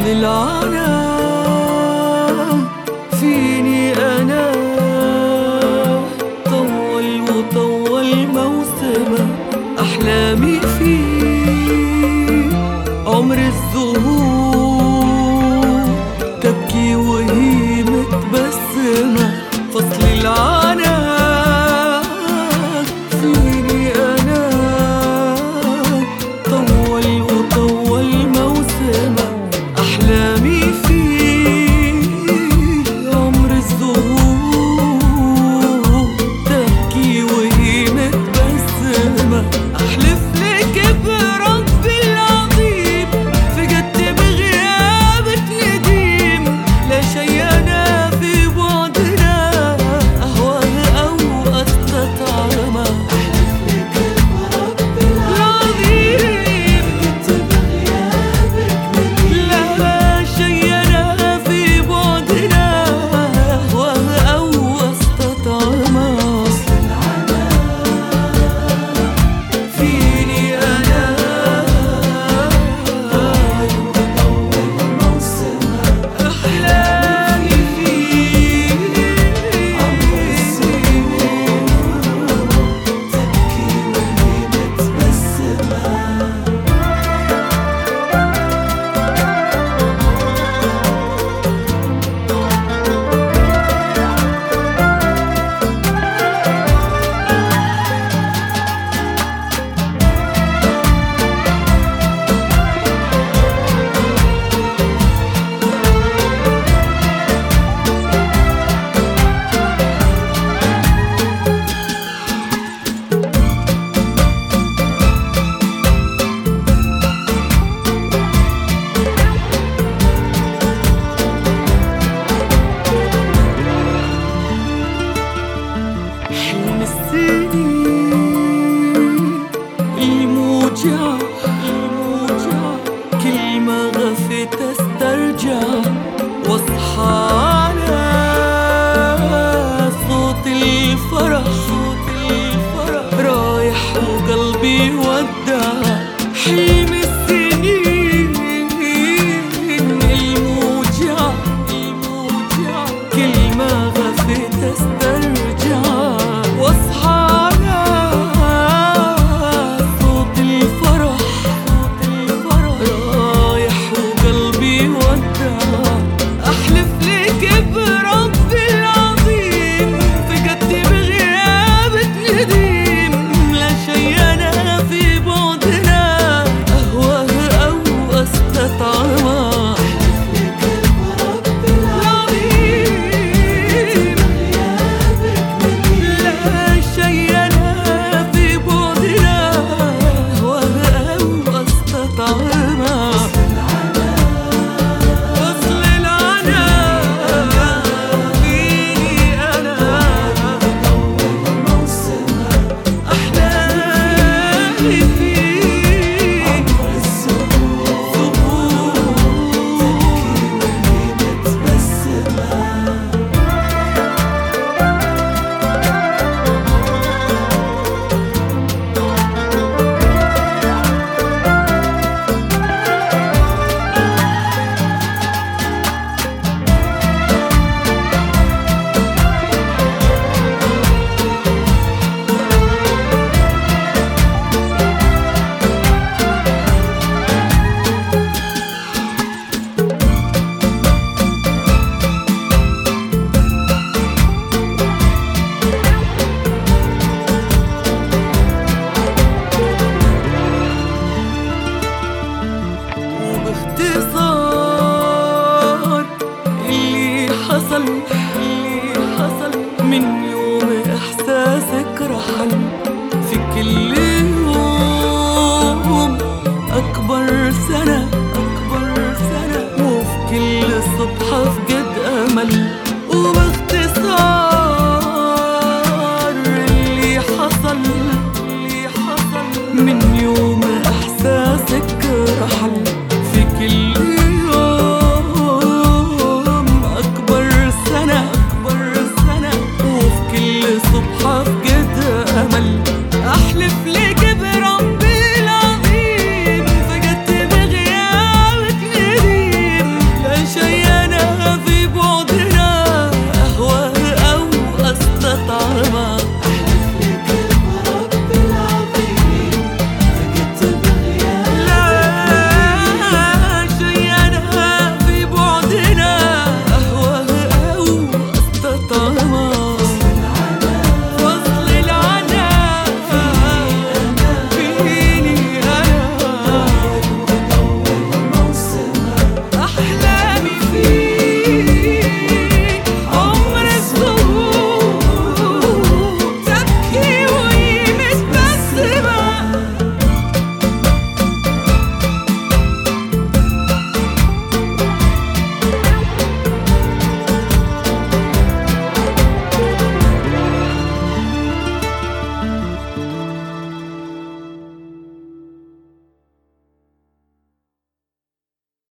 فصل العناء فيني أنا طول وطول موسمه، أحلامي فيه عمر الزهور تبكي وهي متبسمة. فصل العناء فيني أنا طول وطول موسمه، أحلامي فيه عمر الزهور تبكي وهي متبسمة. أحلف لك برب العظيم فقدت بغيابك نديم، لا شي أنا في بعدنا أهواه أو أستطعمه. أحلف لك برب العظيم فقدت بغيابك نديم، لا شي أنا في بعدنا أهواه أو أستطعمه. فيني أنا أحلامي فيه عمر الزهور تبكي وهي متبسمة. حلم السنين الموجع كلمة غفت استرجع، واصحى على صوت الفرح رايح وقلبي ودع. حلم السنين الموجع كلمة غفت استرجع، واصحى على صوت الفرح رايح وقلبي ودع. أحلف لك برب العظيم فقدت بغيابك نديم، لا شي أنا في بعدنا أهواه أو أستطعمه. أحلف لك برب العظيم لا شي أنا في بعدنا أهواه أو أستطعمه. فصل العناء فيني أنا أحلامي فيه عمر الزهور تبكي وهي متبسمة. وباختصار اللي حصل من يوم إحساسك رحل، في كل يوم أكبر سنة وفي كل صبح أفقد أمل.